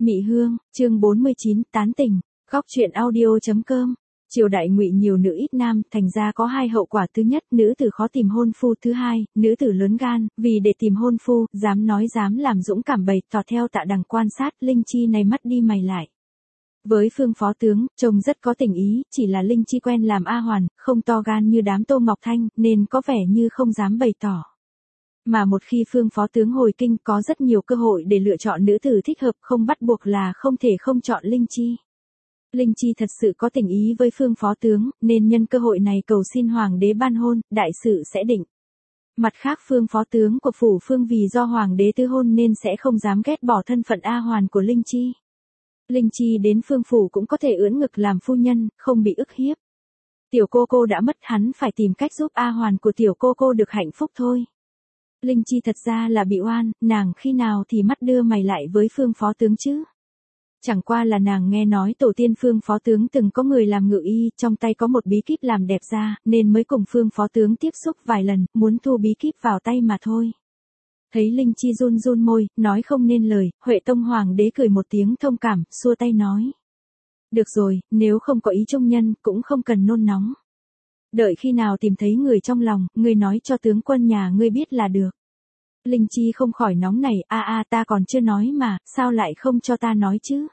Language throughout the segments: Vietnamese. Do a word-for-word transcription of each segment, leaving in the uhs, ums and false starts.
Mị Hương, chương bốn mươi chín, tán tình, góc truyện audio.com. Triều đại Ngụy nhiều nữ ít nam, thành ra có hai hậu quả. Thứ nhất, nữ tử khó tìm hôn phu. Thứ hai, nữ tử lớn gan, vì để tìm hôn phu, dám nói dám làm, dũng cảm bày tỏ. Theo Tạ Đằng quan sát, Linh Chi này mắt đi mày lại. Với Phương phó tướng, trông rất có tình ý, chỉ là Linh Chi quen làm A Hoàn, không to gan như đám Tô Ngọc Thanh, nên có vẻ như không dám bày tỏ. Mà một khi Phương phó tướng hồi kinh, có rất nhiều cơ hội để lựa chọn nữ tử thích hợp, không bắt buộc là không thể không chọn Linh Chi. Linh Chi thật sự có tình ý với Phương phó tướng, nên nhân cơ hội này cầu xin hoàng đế ban hôn, đại sự sẽ định. Mặt khác, Phương phó tướng của phủ Phương vì do hoàng đế tứ hôn nên sẽ không dám ghét bỏ thân phận A Hoàn của Linh Chi. Linh Chi đến Phương phủ cũng có thể ưỡn ngực làm phu nhân, không bị ức hiếp. Tiểu cô cô đã mất, hắn phải tìm cách giúp A Hoàn của tiểu cô cô được hạnh phúc thôi. Linh Chi thật ra là bị oan, nàng khi nào thì mắt đưa mày lại với Phương phó tướng chứ? Chẳng qua là nàng nghe nói tổ tiên Phương phó tướng từng có người làm ngự y, trong tay có một bí kíp làm đẹp da, nên mới cùng Phương phó tướng tiếp xúc vài lần, muốn thu bí kíp vào tay mà thôi. Thấy Linh Chi run run môi, nói không nên lời, Huệ Tông hoàng đế cười một tiếng thông cảm, xua tay nói. Được rồi, nếu không có ý trung nhân, cũng không cần nôn nóng. Đợi khi nào tìm thấy người trong lòng, ngươi nói cho tướng quân nhà ngươi biết là được. Linh Chi không khỏi nóng nảy, a a ta còn chưa nói mà, sao lại không cho ta nói chứ?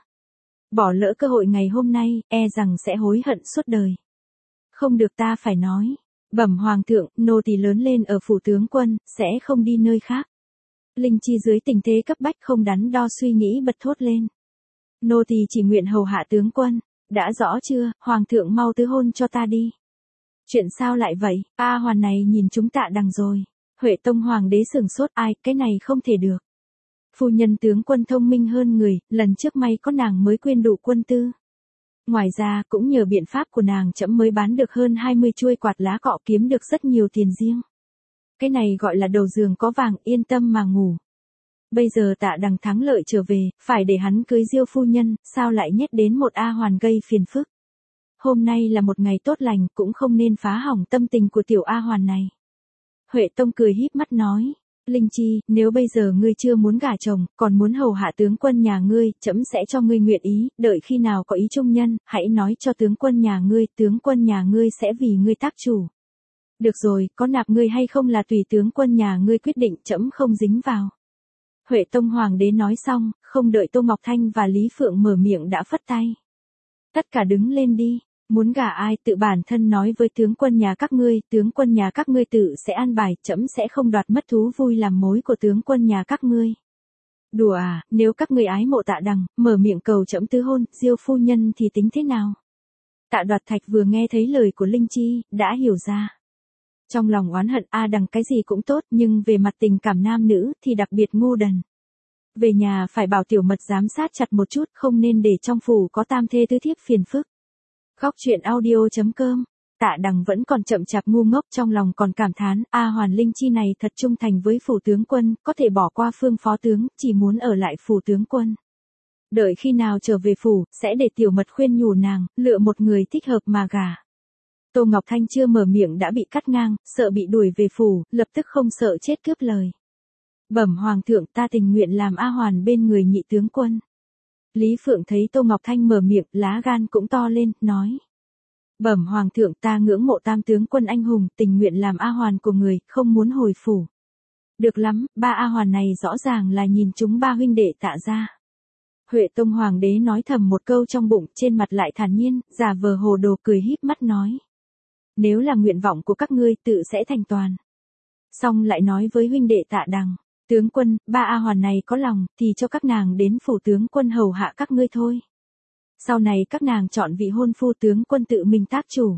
Bỏ lỡ cơ hội ngày hôm nay, e rằng sẽ hối hận suốt đời. Không được, ta phải nói. Bẩm hoàng thượng, nô tỳ lớn lên ở phủ tướng quân, sẽ không đi nơi khác. Linh Chi dưới tình thế cấp bách không đắn đo suy nghĩ bật thốt lên. Nô tỳ chỉ nguyện hầu hạ tướng quân. Đã rõ chưa, hoàng thượng mau tứ hôn cho ta đi. Chuyện sao lại vậy, A Hoàn này nhìn chúng Tạ Đằng rồi. Huệ Tông hoàng đế sửng sốt, ai, cái này không thể được. Phu nhân tướng quân thông minh hơn người, lần trước may có nàng mới quyên đủ quân tư. Ngoài ra, cũng nhờ biện pháp của nàng trẫm mới bán được hơn hai mươi chuôi quạt lá cọ, kiếm được rất nhiều tiền riêng. Cái này gọi là đầu giường có vàng, yên tâm mà ngủ. Bây giờ Tạ Đằng thắng lợi trở về, phải để hắn cưới Diêu phu nhân, sao lại nhét đến một A Hoàn gây phiền phức. Hôm nay là một ngày tốt lành, cũng không nên phá hỏng tâm tình của tiểu A Hoàn này. Huệ Tông cười híp mắt nói, Linh Chi, nếu bây giờ ngươi chưa muốn gả chồng, còn muốn hầu hạ tướng quân nhà ngươi, trẫm sẽ cho ngươi nguyện ý, đợi khi nào có ý trung nhân, hãy nói cho tướng quân nhà ngươi, tướng quân nhà ngươi sẽ vì ngươi tác chủ. Được rồi, có nạp ngươi hay không là tùy tướng quân nhà ngươi quyết định, trẫm không dính vào. Huệ Tông hoàng đế nói xong, không đợi Tô Ngọc Thanh và Lý Phượng mở miệng đã phất tay. Tất cả đứng lên đi. Muốn gả ai tự bản thân nói với tướng quân nhà các ngươi, tướng quân nhà các ngươi tự sẽ an bài, trẫm sẽ không đoạt mất thú vui làm mối của tướng quân nhà các ngươi. Đùa à, nếu các ngươi ái mộ Tạ Đằng, mở miệng cầu trẫm tứ hôn, Diêu phu nhân thì tính thế nào? Tạ Đoạt Thạch vừa nghe thấy lời của Linh Chi, đã hiểu ra. Trong lòng oán hận, A Đằng cái gì cũng tốt, nhưng về mặt tình cảm nam nữ thì đặc biệt ngu đần. Về nhà phải bảo tiểu mật giám sát chặt một chút, không nên để trong phủ có tam thê tứ thiếp phiền phức. Góc truyện audio.com. Tạ Đằng vẫn còn chậm chạp ngu ngốc, trong lòng còn cảm thán, A Hoàn Linh Chi này thật trung thành với phủ tướng quân, có thể bỏ qua Phương phó tướng, chỉ muốn ở lại phủ tướng quân. Đợi khi nào trở về phủ, sẽ để tiểu mật khuyên nhủ nàng, lựa một người thích hợp mà gả. Tô Ngọc Thanh chưa mở miệng đã bị cắt ngang, sợ bị đuổi về phủ, lập tức không sợ chết cướp lời. Bẩm hoàng thượng, ta tình nguyện làm A Hoàn bên người nhị tướng quân. Lý Phượng thấy Tô Ngọc Thanh mở miệng, lá gan cũng to lên, nói. Bẩm hoàng thượng, ta ngưỡng mộ tam tướng quân anh hùng, tình nguyện làm A Hoàn của người, không muốn hồi phủ. Được lắm, ba A Hoàn này rõ ràng là nhìn chúng ba huynh đệ Tạ ra. Huệ Tông hoàng đế nói thầm một câu trong bụng, trên mặt lại thản nhiên, giả vờ hồ đồ cười híp mắt nói. Nếu là nguyện vọng của các ngươi, tự sẽ thành toàn. Xong lại nói với huynh đệ Tạ Đằng. Tướng quân, ba A Hoàn này có lòng, thì cho các nàng đến phủ tướng quân hầu hạ các ngươi thôi. Sau này các nàng chọn vị hôn phu, tướng quân tự mình tác chủ.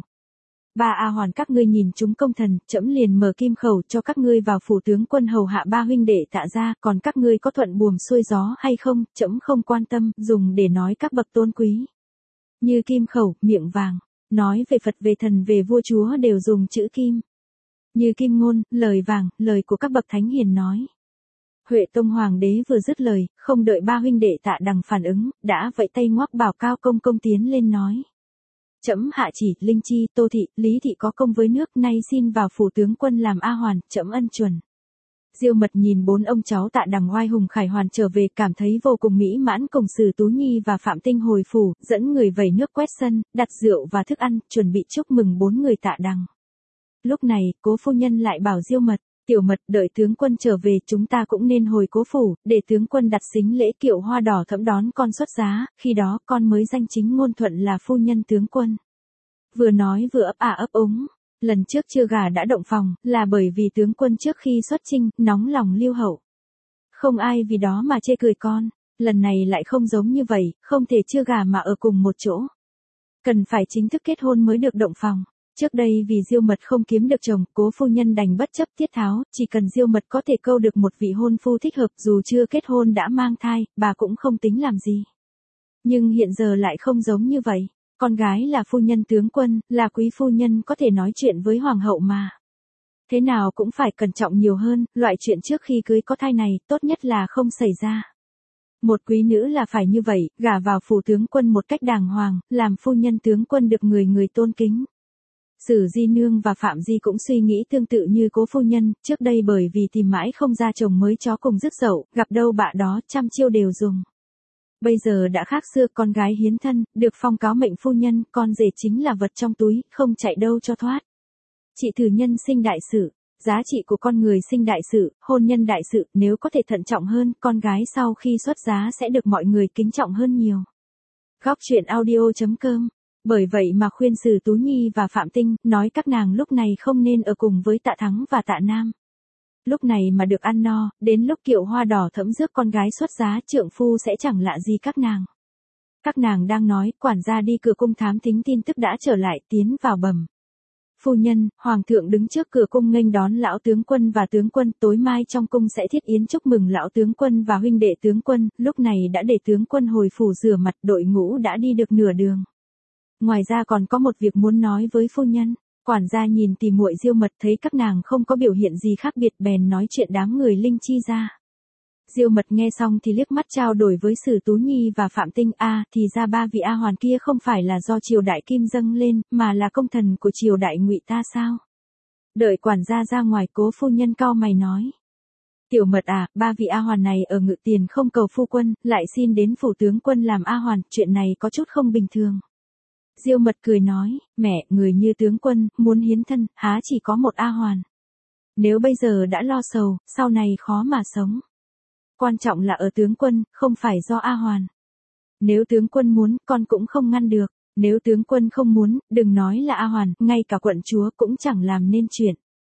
Ba A Hoàn các ngươi nhìn chúng công thần, trẫm liền mở kim khẩu cho các ngươi vào phủ tướng quân hầu hạ ba huynh đệ Tạ ra, còn các ngươi có thuận buồm xuôi gió hay không, trẫm không quan tâm, dùng để nói các bậc tôn quý. Như kim khẩu, miệng vàng, nói về Phật về thần về vua chúa đều dùng chữ kim. Như kim ngôn, lời vàng, lời của các bậc thánh hiền nói. Huệ Tông hoàng đế vừa dứt lời, không đợi ba huynh đệ Tạ Đằng phản ứng, đã vẫy tay ngoắc bảo Cao công công tiến lên nói. Trẫm hạ chỉ, Linh Chi, Tô thị, Lý thị có công với nước, nay xin vào phủ tướng quân làm A Hoàn, trẫm ân chuẩn. Diêu Mật nhìn bốn ông cháu Tạ Đằng oai hùng khải hoàn trở về, cảm thấy vô cùng mỹ mãn, cùng Sử Tú Nhi và Phạm Tinh hồi phủ, dẫn người vẩy nước quét sân, đặt rượu và thức ăn, chuẩn bị chúc mừng bốn người Tạ Đằng. Lúc này, Cố phu nhân lại bảo Diêu Mật, Tiểu Mật, đợi tướng quân trở về chúng ta cũng nên hồi Cố phủ, để tướng quân đặt sính lễ kiệu hoa đỏ thẫm đón con xuất giá, khi đó con mới danh chính ngôn thuận là phu nhân tướng quân. Vừa nói vừa ấp ả ấp úng. Lần trước chưa gả đã động phòng, là bởi vì tướng quân trước khi xuất chinh, nóng lòng lưu hậu. Không ai vì đó mà chê cười con, lần này lại không giống như vậy, không thể chưa gả mà ở cùng một chỗ. Cần phải chính thức kết hôn mới được động phòng. Trước đây vì Diêu Mật không kiếm được chồng, Cố phu nhân đành bất chấp tiết tháo, chỉ cần Diêu Mật có thể câu được một vị hôn phu thích hợp, dù chưa kết hôn đã mang thai, bà cũng không tính làm gì. Nhưng hiện giờ lại không giống như vậy. Con gái là phu nhân tướng quân, là quý phu nhân có thể nói chuyện với hoàng hậu mà. Thế nào cũng phải cẩn trọng nhiều hơn, loại chuyện trước khi cưới có thai này, tốt nhất là không xảy ra. Một quý nữ là phải như vậy, gả vào phủ tướng quân một cách đàng hoàng, làm phu nhân tướng quân được người người tôn kính. Sử Di Nương và Phạm Di cũng suy nghĩ tương tự như Cố phu nhân, trước đây bởi vì tìm mãi không ra chồng mới chó cùng rứt dậu, gặp đâu bạ đó trăm chiêu đều dùng. Bây giờ đã khác xưa, con gái hiến thân, được phong cáo mệnh phu nhân, con rể chính là vật trong túi, không chạy đâu cho thoát. Chị thử nhân sinh đại sự, giá trị của con người sinh đại sự, hôn nhân đại sự, nếu có thể thận trọng hơn, con gái sau khi xuất giá sẽ được mọi người kính trọng hơn nhiều. Góc truyện audio chấm com. Bởi vậy mà khuyên Sử Tú Nhi và Phạm Tinh, nói các nàng lúc này không nên ở cùng với Tạ Thắng và Tạ Nam. Lúc này mà được ăn no, đến lúc kiệu hoa đỏ thẫm rước con gái xuất giá, trượng phu sẽ chẳng lạ gì các nàng. Các nàng đang nói, quản gia đi cửa cung thám thính tin tức đã trở lại, tiến vào bẩm. Phu nhân, hoàng thượng đứng trước cửa cung nghênh đón lão tướng quân và tướng quân, tối mai trong cung sẽ thiết yến chúc mừng lão tướng quân và huynh đệ tướng quân, lúc này đã để tướng quân hồi phủ rửa mặt, đội ngũ đã đi được nửa đường. Ngoài ra còn có một việc muốn nói với phu nhân. Quản gia nhìn tỉ muội Diêu Mật, thấy các nàng không có biểu hiện gì khác biệt, bèn nói chuyện đám người linh chi ra. Diêu Mật nghe xong thì liếc mắt trao đổi với Sử Tú Nhi và Phạm Tinh, a, à, thì ra ba vị A Hoàn kia không phải là do triều đại Kim dâng lên, mà là công thần của triều đại Ngụy ta sao? Đợi quản gia ra ngoài, Cố phu nhân cau mày nói. Tiểu Mật à, ba vị A Hoàn này ở Ngự Tiền không cầu phu quân, lại xin đến phủ tướng quân làm A Hoàn, chuyện này có chút không bình thường. Diêu Mật cười nói, mẹ, người như tướng quân, muốn hiến thân, há chỉ có một A Hoàn. Nếu bây giờ đã lo sầu, sau này khó mà sống. Quan trọng là ở tướng quân, không phải do A Hoàn. Nếu tướng quân muốn, con cũng không ngăn được. Nếu tướng quân không muốn, đừng nói là A Hoàn, ngay cả quận chúa cũng chẳng làm nên chuyện.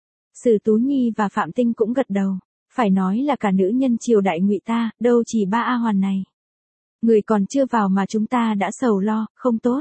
Sử Tú Nhi và Phạm Tinh cũng gật đầu. Phải nói là cả nữ nhân triều đại Ngụy ta, đâu chỉ ba A Hoàn này. Người còn chưa vào mà chúng ta đã sầu lo, không tốt.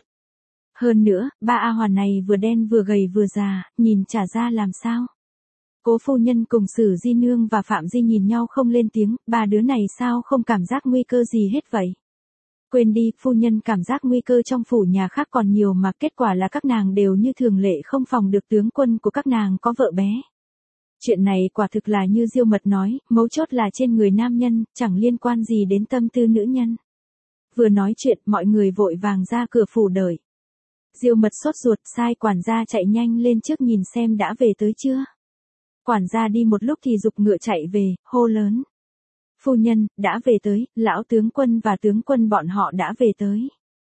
Hơn nữa, ba A Hoàn này vừa đen vừa gầy vừa già, nhìn chả ra làm sao. Cố phu nhân cùng Sử Di Nương và Phạm Di nhìn nhau không lên tiếng, ba đứa này sao không cảm giác nguy cơ gì hết vậy. Quên đi, phu nhân cảm giác nguy cơ trong phủ nhà khác còn nhiều mà, kết quả là các nàng đều như thường lệ không phòng được tướng quân của các nàng có vợ bé. Chuyện này quả thực là như Diêu Mật nói, mấu chốt là trên người nam nhân, chẳng liên quan gì đến tâm tư nữ nhân. Vừa nói chuyện, mọi người vội vàng ra cửa phủ đợi. Diêu Mật sốt ruột, sai quản gia chạy nhanh lên trước nhìn xem đã về tới chưa. Quản gia đi một lúc thì giục ngựa chạy về, hô lớn. Phu nhân, đã về tới, lão tướng quân và tướng quân bọn họ đã về tới.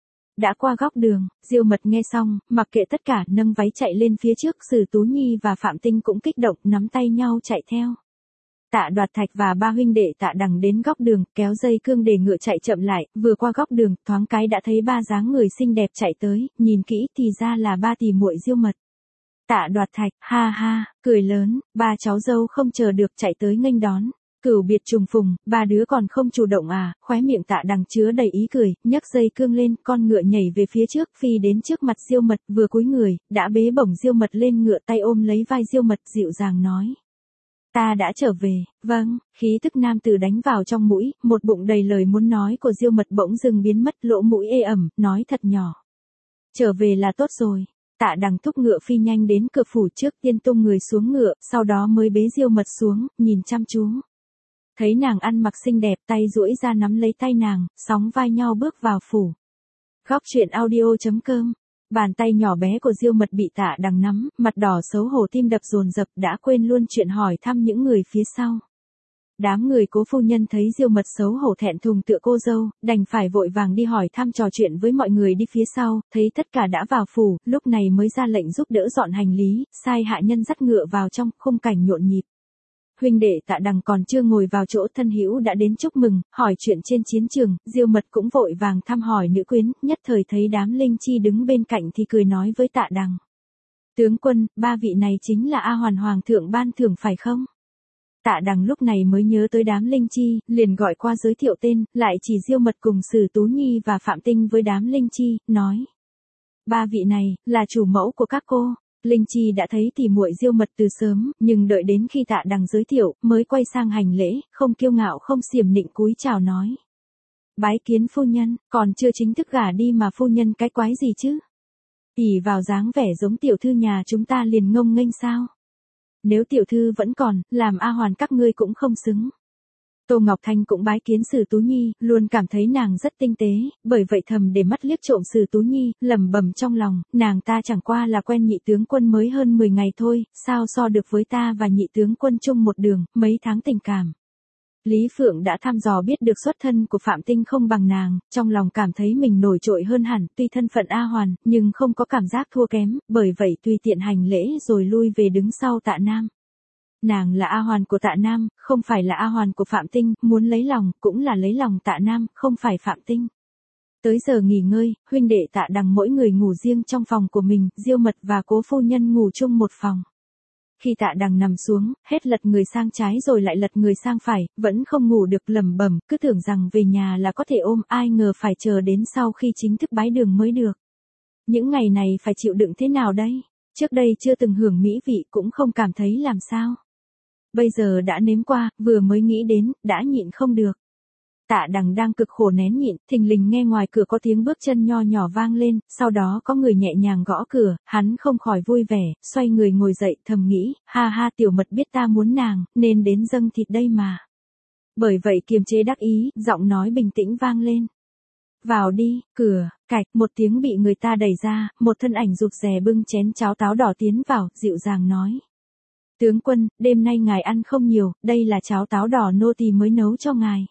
Đã qua góc đường, Diêu Mật nghe xong, mặc kệ tất cả, nâng váy chạy lên phía trước, Sử Tú Nhi và Phạm Tinh cũng kích động, nắm tay nhau chạy theo. Tạ Đoạt Thạch và ba huynh đệ Tạ Đằng đến góc đường, kéo dây cương để ngựa chạy chậm lại, vừa qua góc đường, thoáng cái đã thấy ba dáng người xinh đẹp chạy tới, nhìn kỹ thì ra là ba tỷ muội Diêu Mật. Tạ Đoạt Thạch, ha ha, cười lớn, ba cháu dâu không chờ được chạy tới nghênh đón. Cửu biệt trùng phùng, ba đứa còn không chủ động à, khóe miệng Tạ Đằng chứa đầy ý cười, nhấc dây cương lên, con ngựa nhảy về phía trước, phi đến trước mặt Diêu Mật, vừa cúi người, đã bế bổng Diêu Mật lên ngựa, tay ôm lấy vai Diêu Mật, dịu dàng nói. Ta đã trở về, vâng, khí tức nam tử đánh vào trong mũi, một bụng đầy lời muốn nói của Diêu Mật bỗng dừng biến mất, lỗ mũi ê ẩm, nói thật nhỏ. Trở về là tốt rồi. Tạ Đằng thúc ngựa phi nhanh đến cửa phủ, trước tiên tung người xuống ngựa, sau đó mới bế Diêu Mật xuống, nhìn chăm chú. Thấy nàng ăn mặc xinh đẹp, tay duỗi ra nắm lấy tay nàng, sóng vai nhau bước vào phủ. Góc truyện audio chấm com. Bàn tay nhỏ bé của Diêu Mật bị Tạ Đằng nắm, mặt đỏ xấu hổ tim đập dồn dập, đã quên luôn chuyện hỏi thăm những người phía sau. Đám người Cố phu nhân thấy Diêu Mật xấu hổ thẹn thùng tựa cô dâu, đành phải vội vàng đi hỏi thăm trò chuyện với mọi người đi phía sau, thấy tất cả đã vào phủ, lúc này mới ra lệnh giúp đỡ dọn hành lý, sai hạ nhân dắt ngựa vào trong, khung cảnh nhộn nhịp. Huynh đệ Tạ Đằng còn chưa ngồi vào chỗ, thân hữu đã đến chúc mừng, hỏi chuyện trên chiến trường, Diêu Mật cũng vội vàng thăm hỏi nữ quyến, nhất thời thấy đám linh chi đứng bên cạnh thì cười nói với Tạ Đằng. Tướng quân, ba vị này chính là A Hoàn Hoàng thượng ban thưởng phải không? Tạ Đằng lúc này mới nhớ tới đám linh chi, liền gọi qua giới thiệu tên, lại chỉ Diêu Mật cùng Sử Tú Nhi và Phạm Tinh với đám linh chi, nói. Ba vị này, là chủ mẫu của các cô. Linh Chi đã thấy tỉ muội Diêu Mật từ sớm, nhưng đợi đến khi Tạ Đằng giới thiệu, mới quay sang hành lễ, không kiêu ngạo không xiểm nịnh cúi chào nói. Bái kiến phu nhân, còn chưa chính thức gả đi mà phu nhân cái quái gì chứ? ỷ vào dáng vẻ giống tiểu thư nhà chúng ta liền ngông nghênh sao? Nếu tiểu thư vẫn còn, làm A Hoàn các ngươi cũng không xứng. Tô Ngọc Thanh cũng bái kiến Sử Tú Nhi, luôn cảm thấy nàng rất tinh tế, bởi vậy thầm để mắt liếc trộm Sử Tú Nhi, lẩm bẩm trong lòng, nàng ta chẳng qua là quen nhị tướng quân mới hơn mười ngày thôi, sao so được với ta và nhị tướng quân chung một đường, mấy tháng tình cảm. Lý Phượng đã thăm dò biết được xuất thân của Phạm Tinh không bằng nàng, trong lòng cảm thấy mình nổi trội hơn hẳn, tuy thân phận A Hoàn, nhưng không có cảm giác thua kém, bởi vậy tùy tiện hành lễ rồi lui về đứng sau Tạ Nam. Nàng là A Hoàn của Tạ Nam, không phải là A Hoàn của Phạm Tinh, muốn lấy lòng, cũng là lấy lòng Tạ Nam, không phải Phạm Tinh. Tới giờ nghỉ ngơi, huynh đệ Tạ Đằng mỗi người ngủ riêng trong phòng của mình, Diêu Mật và Cố phu nhân ngủ chung một phòng. Khi Tạ Đằng nằm xuống, hết lật người sang trái rồi lại lật người sang phải, vẫn không ngủ được, lẩm bẩm, cứ tưởng rằng về nhà là có thể ôm, ai ngờ phải chờ đến sau khi chính thức bái đường mới được. Những ngày này phải chịu đựng thế nào đây? Trước đây chưa từng hưởng mỹ vị cũng không cảm thấy làm sao. Bây giờ đã nếm qua, vừa mới nghĩ đến, đã nhịn không được. Tạ Đằng đang cực khổ nén nhịn, thình lình nghe ngoài cửa có tiếng bước chân nho nhỏ vang lên, sau đó có người nhẹ nhàng gõ cửa, hắn không khỏi vui vẻ, xoay người ngồi dậy, thầm nghĩ, ha ha, tiểu Mật biết ta muốn nàng, nên đến dâng thịt đây mà. Bởi vậy kiềm chế đắc ý, giọng nói bình tĩnh vang lên. Vào đi, cửa, cạch, một tiếng bị người ta đẩy ra, một thân ảnh rụt rè bưng chén cháo táo đỏ tiến vào, dịu dàng nói. Tướng quân, đêm nay ngài ăn không nhiều, đây là cháo táo đỏ nô tỳ mới nấu cho ngài.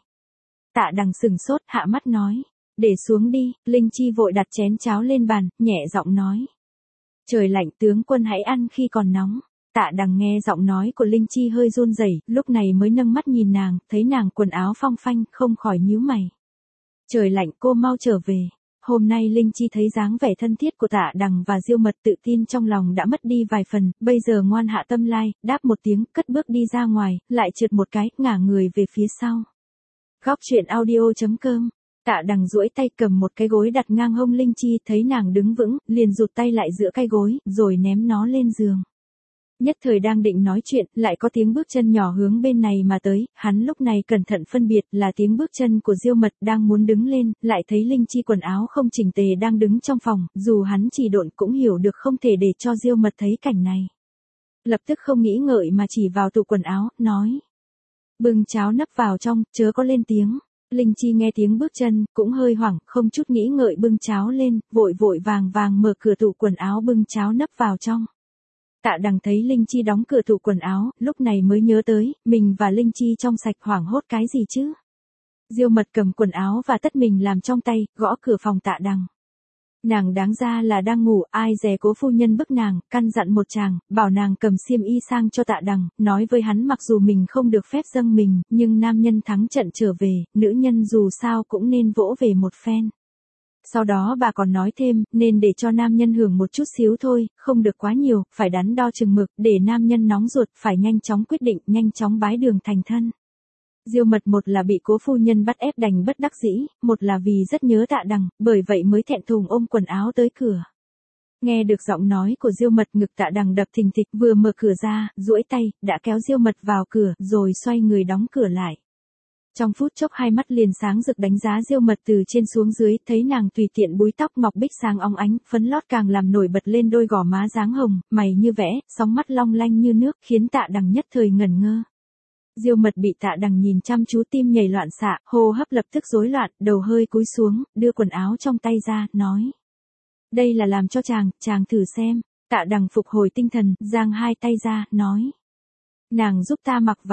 Tạ Đằng sừng sốt, hạ mắt nói. Để xuống đi, Linh Chi vội đặt chén cháo lên bàn, nhẹ giọng nói. Trời lạnh, tướng quân hãy ăn khi còn nóng. Tạ Đằng nghe giọng nói của Linh Chi hơi run rẩy, lúc này mới nâng mắt nhìn nàng, thấy nàng quần áo phong phanh, không khỏi nhíu mày. Trời lạnh, cô mau trở về. Hôm nay Linh Chi thấy dáng vẻ thân thiết của Tạ Đằng và Diêu Mật, tự tin trong lòng đã mất đi vài phần, bây giờ ngoan hạ tâm lai, đáp một tiếng, cất bước đi ra ngoài, lại trượt một cái, ngả người về phía sau. Góc truyện audio chấm com. Tạ Đằng duỗi tay cầm một cái gối đặt ngang hông Linh Chi, thấy nàng đứng vững, liền rụt tay lại giữa cái gối, rồi ném nó lên giường. Nhất thời đang định nói chuyện, lại có tiếng bước chân nhỏ hướng bên này mà tới, hắn lúc này cẩn thận phân biệt là tiếng bước chân của Diêu Mật, đang muốn đứng lên, lại thấy Linh Chi quần áo không chỉnh tề đang đứng trong phòng, dù hắn chỉ độn cũng hiểu được không thể để cho Diêu Mật thấy cảnh này. Lập tức không nghĩ ngợi mà chỉ vào tủ quần áo, nói. Bưng cháo nắp vào trong, chớ có lên tiếng. Linh Chi nghe tiếng bước chân, cũng hơi hoảng, không chút nghĩ ngợi bưng cháo lên, vội vội vàng vàng mở cửa tủ quần áo bưng cháo nắp vào trong. Tạ Đằng thấy Linh Chi đóng cửa tủ quần áo, lúc này mới nhớ tới, mình và Linh Chi trong sạch, hoảng hốt cái gì chứ? Diêu Mật cầm quần áo và tất mình làm trong tay, gõ cửa phòng Tạ Đằng. Nàng đáng ra là đang ngủ, ai dè Cố phu nhân bức nàng, căn dặn một chàng, bảo nàng cầm xiêm y sang cho Tạ Đằng, nói với hắn mặc dù mình không được phép dâng mình, nhưng nam nhân thắng trận trở về, nữ nhân dù sao cũng nên vỗ về một phen. Sau đó bà còn nói thêm, nên để cho nam nhân hưởng một chút xíu thôi, không được quá nhiều, phải đắn đo chừng mực, để nam nhân nóng ruột, phải nhanh chóng quyết định, nhanh chóng bái đường thành thân. Diêu Mật một là bị Cố phu nhân bắt ép đành bất đắc dĩ, một là vì rất nhớ Tạ Đằng, bởi vậy mới thẹn thùng ôm quần áo tới cửa. Nghe được giọng nói của Diêu Mật, ngực Tạ Đằng đập thình thịch, vừa mở cửa ra, duỗi tay, đã kéo Diêu Mật vào cửa, rồi xoay người đóng cửa lại. Trong phút chốc hai mắt liền sáng rực đánh giá Diêu Mật từ trên xuống dưới, thấy nàng tùy tiện búi tóc ngọc bích sáng óng ánh, phấn lót càng làm nổi bật lên đôi gò má dáng hồng, mày như vẽ, sóng mắt long lanh như nước, khiến Tạ Đằng nhất thời ngẩn ngơ. Diêu Mật bị Tạ Đằng nhìn chăm chú, tim nhảy loạn xạ, hô hấp lập tức rối loạn, đầu hơi cúi xuống, đưa quần áo trong tay ra, nói. Đây là làm cho chàng, chàng thử xem. Tạ Đằng phục hồi tinh thần, giang hai tay ra, nói. Nàng giúp ta mặc vào.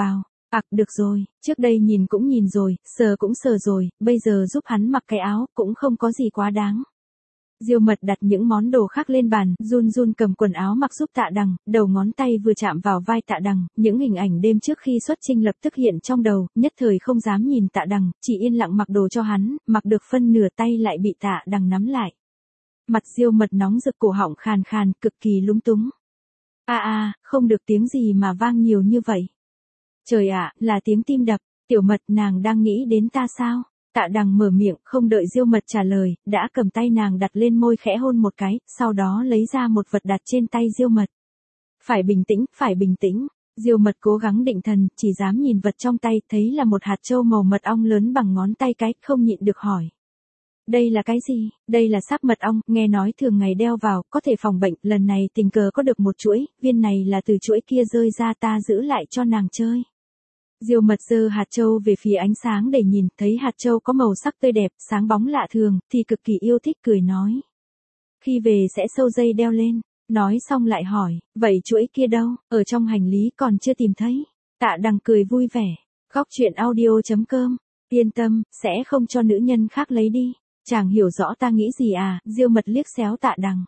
Ặc được rồi, trước đây nhìn cũng nhìn rồi, sờ cũng sờ rồi, bây giờ giúp hắn mặc cái áo cũng không có gì quá đáng. Diêu Mật đặt những món đồ khác lên bàn, run run cầm quần áo mặc giúp Tạ Đằng, đầu ngón tay vừa chạm vào vai Tạ Đằng, những hình ảnh đêm trước khi xuất chinh lập tức hiện trong đầu, nhất thời không dám nhìn Tạ Đằng, chỉ yên lặng mặc đồ cho hắn, mặc được phân nửa tay lại bị Tạ Đằng nắm lại. Mặt Diêu Mật nóng rực, cổ họng khàn khàn, cực kỳ lúng túng. A a, không được, tiếng gì mà vang nhiều như vậy? Trời ạ, là tiếng tim đập. Tiểu Mật, nàng đang nghĩ đến ta sao? Tạ Đằng mở miệng, không đợi Diêu Mật trả lời, đã cầm tay nàng đặt lên môi khẽ hôn một cái, sau đó lấy ra một vật đặt trên tay Diêu Mật. Phải bình tĩnh, phải bình tĩnh. Diêu Mật cố gắng định thần, chỉ dám nhìn vật trong tay, thấy là một hạt châu màu mật ong lớn bằng ngón tay cái, không nhịn được hỏi. Đây là cái gì? Đây là sáp mật ong, nghe nói thường ngày đeo vào, có thể phòng bệnh, lần này tình cờ có được một chuỗi, viên này là từ chuỗi kia rơi ra, ta giữ lại cho nàng chơi. Diêu Mật giơ hạt châu về phía ánh sáng để nhìn, thấy hạt châu có màu sắc tươi đẹp, sáng bóng lạ thường, thì cực kỳ yêu thích, cười nói. Khi về sẽ sâu dây đeo lên. Nói xong lại hỏi, vậy chuỗi kia đâu? Ở trong hành lý còn chưa tìm thấy. Tạ Đằng cười vui vẻ. Góc truyện audio chấm com. Yên tâm, sẽ không cho nữ nhân khác lấy đi. Chàng hiểu rõ ta nghĩ gì à? Diêu Mật liếc xéo Tạ Đằng.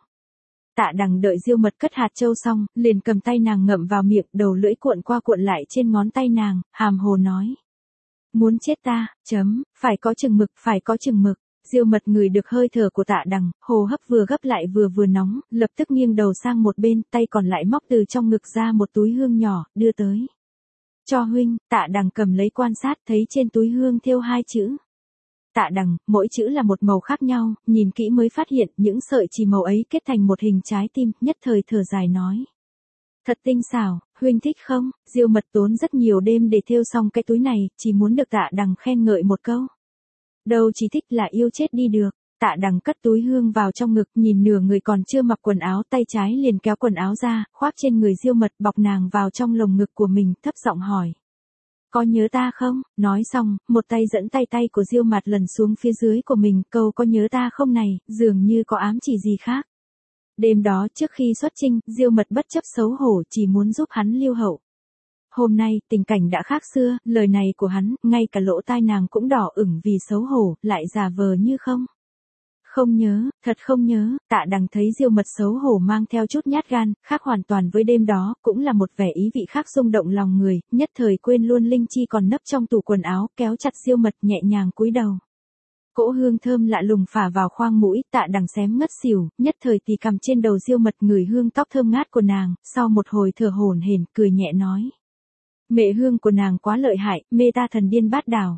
Tạ Đằng đợi Diêu Mật cất hạt châu xong, liền cầm tay nàng ngậm vào miệng, đầu lưỡi cuộn qua cuộn lại trên ngón tay nàng, hàm hồ nói. Muốn chết ta, chấm, phải có chừng mực, phải có chừng mực. Diêu Mật ngửi được hơi thở của Tạ Đằng, hô hấp vừa gấp lại vừa vừa nóng, lập tức nghiêng đầu sang một bên, tay còn lại móc từ trong ngực ra một túi hương nhỏ, đưa tới. Cho huynh. Tạ Đằng cầm lấy quan sát, thấy trên túi hương thêu hai chữ. Tạ Đằng, mỗi chữ là một màu khác nhau, nhìn kỹ mới phát hiện những sợi chỉ màu ấy kết thành một hình trái tim, nhất thời thở dài nói. Thật tinh xảo, huynh thích không? Diêu Mật tốn rất nhiều đêm để thêu xong cái túi này, chỉ muốn được Tạ Đằng khen ngợi một câu. Đâu chỉ thích là yêu chết đi được. Tạ Đằng cất túi hương vào trong ngực, nhìn nửa người còn chưa mặc quần áo, tay trái liền kéo quần áo ra, khoác trên người Diêu Mật, bọc nàng vào trong lồng ngực của mình, thấp giọng hỏi. Có nhớ ta không? Nói xong, một tay dẫn tay tay của Diêu Mật lần xuống phía dưới của mình, câu có nhớ ta không này, dường như có ám chỉ gì khác. Đêm đó trước khi xuất chinh, Diêu Mật bất chấp xấu hổ chỉ muốn giúp hắn lưu hậu. Hôm nay, tình cảnh đã khác xưa, lời này của hắn, ngay cả lỗ tai nàng cũng đỏ ửng vì xấu hổ, lại giả vờ như không. Không nhớ, thật không nhớ. Tạ Đằng thấy Diêu Mật xấu hổ mang theo chút nhát gan, khác hoàn toàn với đêm đó, cũng là một vẻ ý vị khác rung động lòng người, nhất thời quên luôn linh chi còn nấp trong tủ quần áo, kéo chặt Diêu Mật nhẹ nhàng cúi đầu. Cỗ hương thơm lạ lùng phả vào khoang mũi, Tạ Đằng xém ngất xỉu, nhất thời tì cầm trên đầu Diêu Mật ngửi hương tóc thơm ngát của nàng, sau một hồi thở hổn hển, cười nhẹ nói. Mẹ hương của nàng quá lợi hại, mê ta thần điên bát đảo.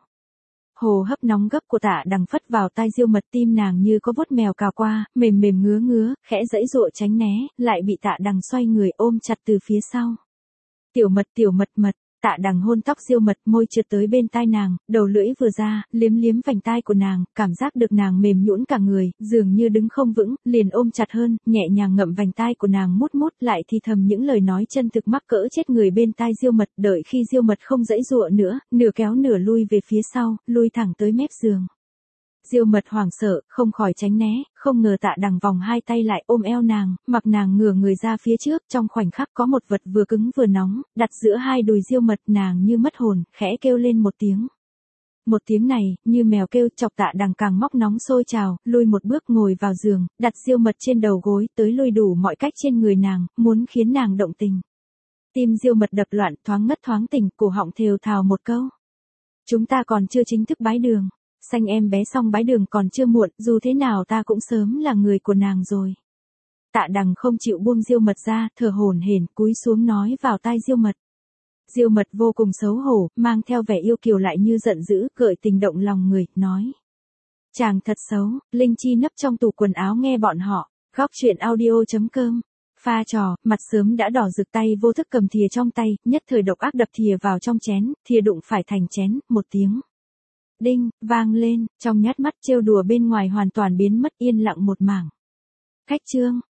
Hồ hấp nóng gấp của Tạ Đằng phất vào tai Diêu Mật, tim nàng như có vuốt mèo cào qua, mềm mềm ngứa ngứa, khẽ giãy giụa tránh né, lại bị Tạ Đằng xoay người ôm chặt từ phía sau. Tiểu Mật, tiểu Mật Mật. Tạ Đằng hôn tóc Diêu Mật, môi trượt tới bên tai nàng, đầu lưỡi vừa ra, liếm liếm vành tai của nàng, cảm giác được nàng mềm nhũn cả người, dường như đứng không vững, liền ôm chặt hơn, nhẹ nhàng ngậm vành tai của nàng mút mút, lại thì thầm những lời nói chân thực mắc cỡ chết người bên tai Diêu Mật, đợi khi Diêu Mật không giãy giụa nữa, nửa kéo nửa lui về phía sau, lui thẳng tới mép giường. Diêu Mật hoảng sợ, không khỏi tránh né, không ngờ Tạ Đằng vòng hai tay lại ôm eo nàng, mặc nàng ngửa người ra phía trước, trong khoảnh khắc có một vật vừa cứng vừa nóng, đặt giữa hai đùi Diêu Mật, nàng như mất hồn, khẽ kêu lên một tiếng. Một tiếng này, như mèo kêu, chọc Tạ Đằng càng móc nóng sôi trào, lui một bước ngồi vào giường, đặt Diêu Mật trên đầu gối, tới lui đủ mọi cách trên người nàng, muốn khiến nàng động tình. Tim Diêu Mật đập loạn, thoáng ngất thoáng tỉnh, cổ họng thều thào một câu. Chúng ta còn chưa chính thức bái đường. Xanh em bé xong bái đường còn chưa muộn, dù thế nào ta cũng sớm là người của nàng rồi. Tạ Đằng không chịu buông Diêu Mật ra, thở hổn hển, cúi xuống nói vào tai Diêu Mật. Diêu Mật vô cùng xấu hổ, mang theo vẻ yêu kiều lại như giận dữ, gợi tình động lòng người, nói. Chàng thật xấu. Linh chi nấp trong tủ quần áo nghe bọn họ. Góc truyện audio chấm com. Pha trò, mặt sớm đã đỏ rực, tay vô thức cầm thìa trong tay, nhất thời độc ác đập thìa vào trong chén, thìa đụng phải thành chén, một tiếng. Đinh, vang lên, trong nhát mắt trêu đùa bên ngoài hoàn toàn biến mất, yên lặng một mảng. Khách trương.